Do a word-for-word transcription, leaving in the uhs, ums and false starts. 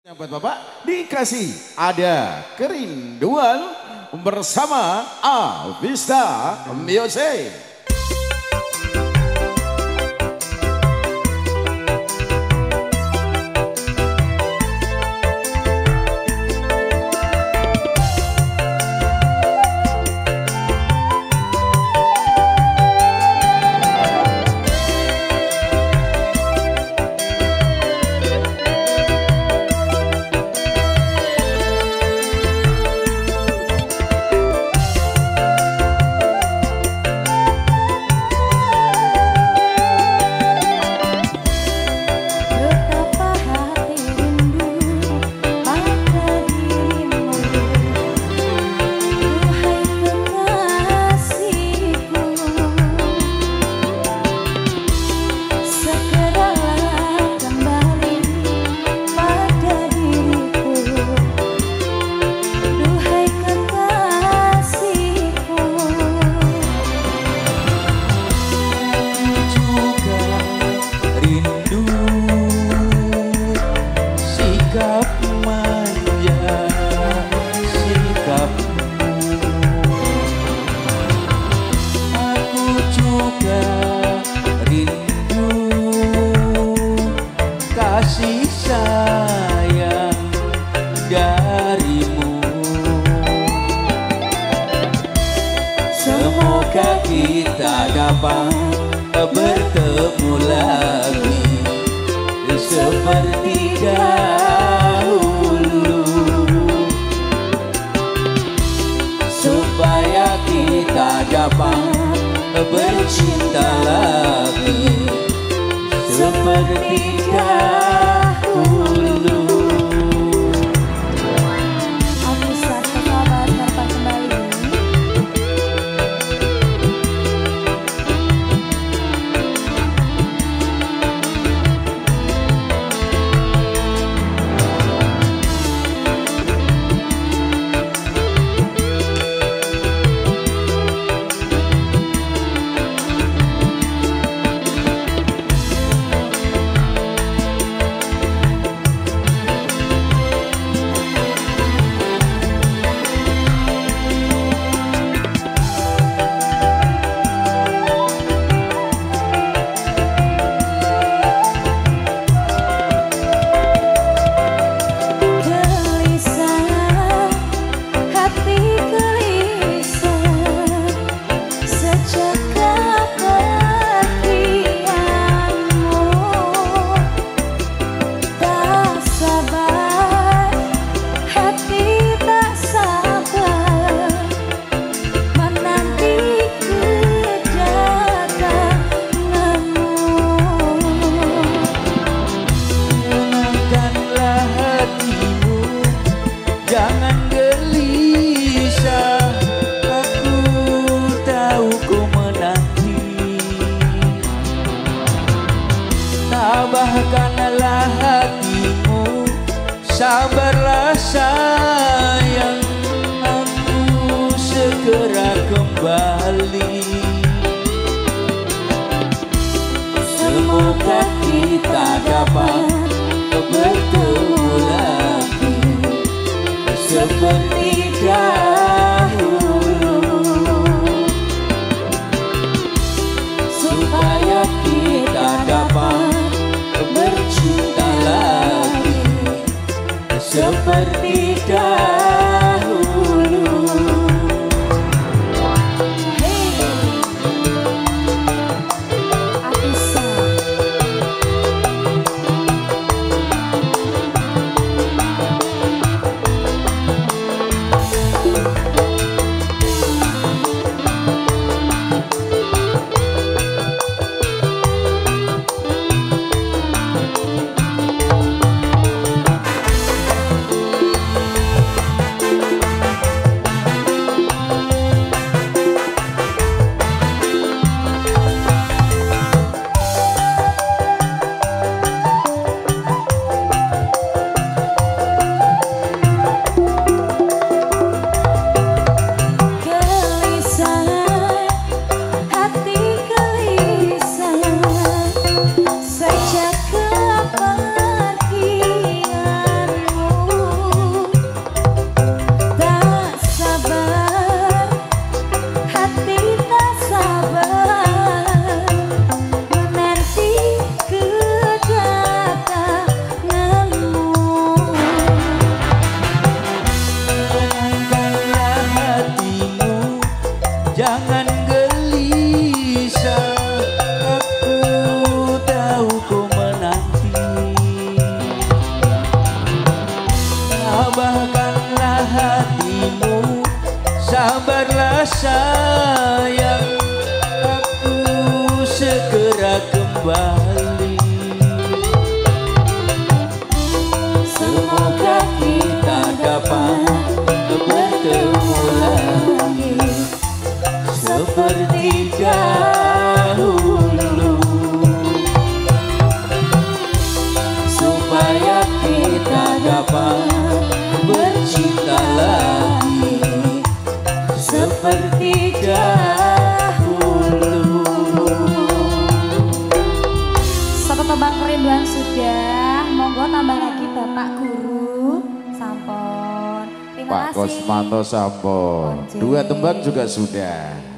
Buat Bapak dikasih ada kerinduan bersama Avista Music. Kasih sayang darimu, semoga kita dapat bertemu lagi seperti dahulu, supaya kita dapat bercinta lagi seperti dahulu. Avista, apa kabar? Harapan kembali. Jangan gelisah, aku tahu kau menanti. Tabahkanlah hatimu, sabarlah sayang, aku segera kembali. Semoga kita dapat bertemu lagi seperti dahulu, supaya kita dapat bercinta lagi seperti dahulu. Hey, Avista. sayang, aku segera kembali. Semoga kita dapat bertemu lagi seperti dahulu, supaya kita dapat bercinta lagi seperti dahulu. Satu tembang kerinduan sudah, monggo tambah lagi Bapak Guru Sampon. Terima Pak kasih. Kosmanto Sampon. Oke. Dua tembang juga sudah.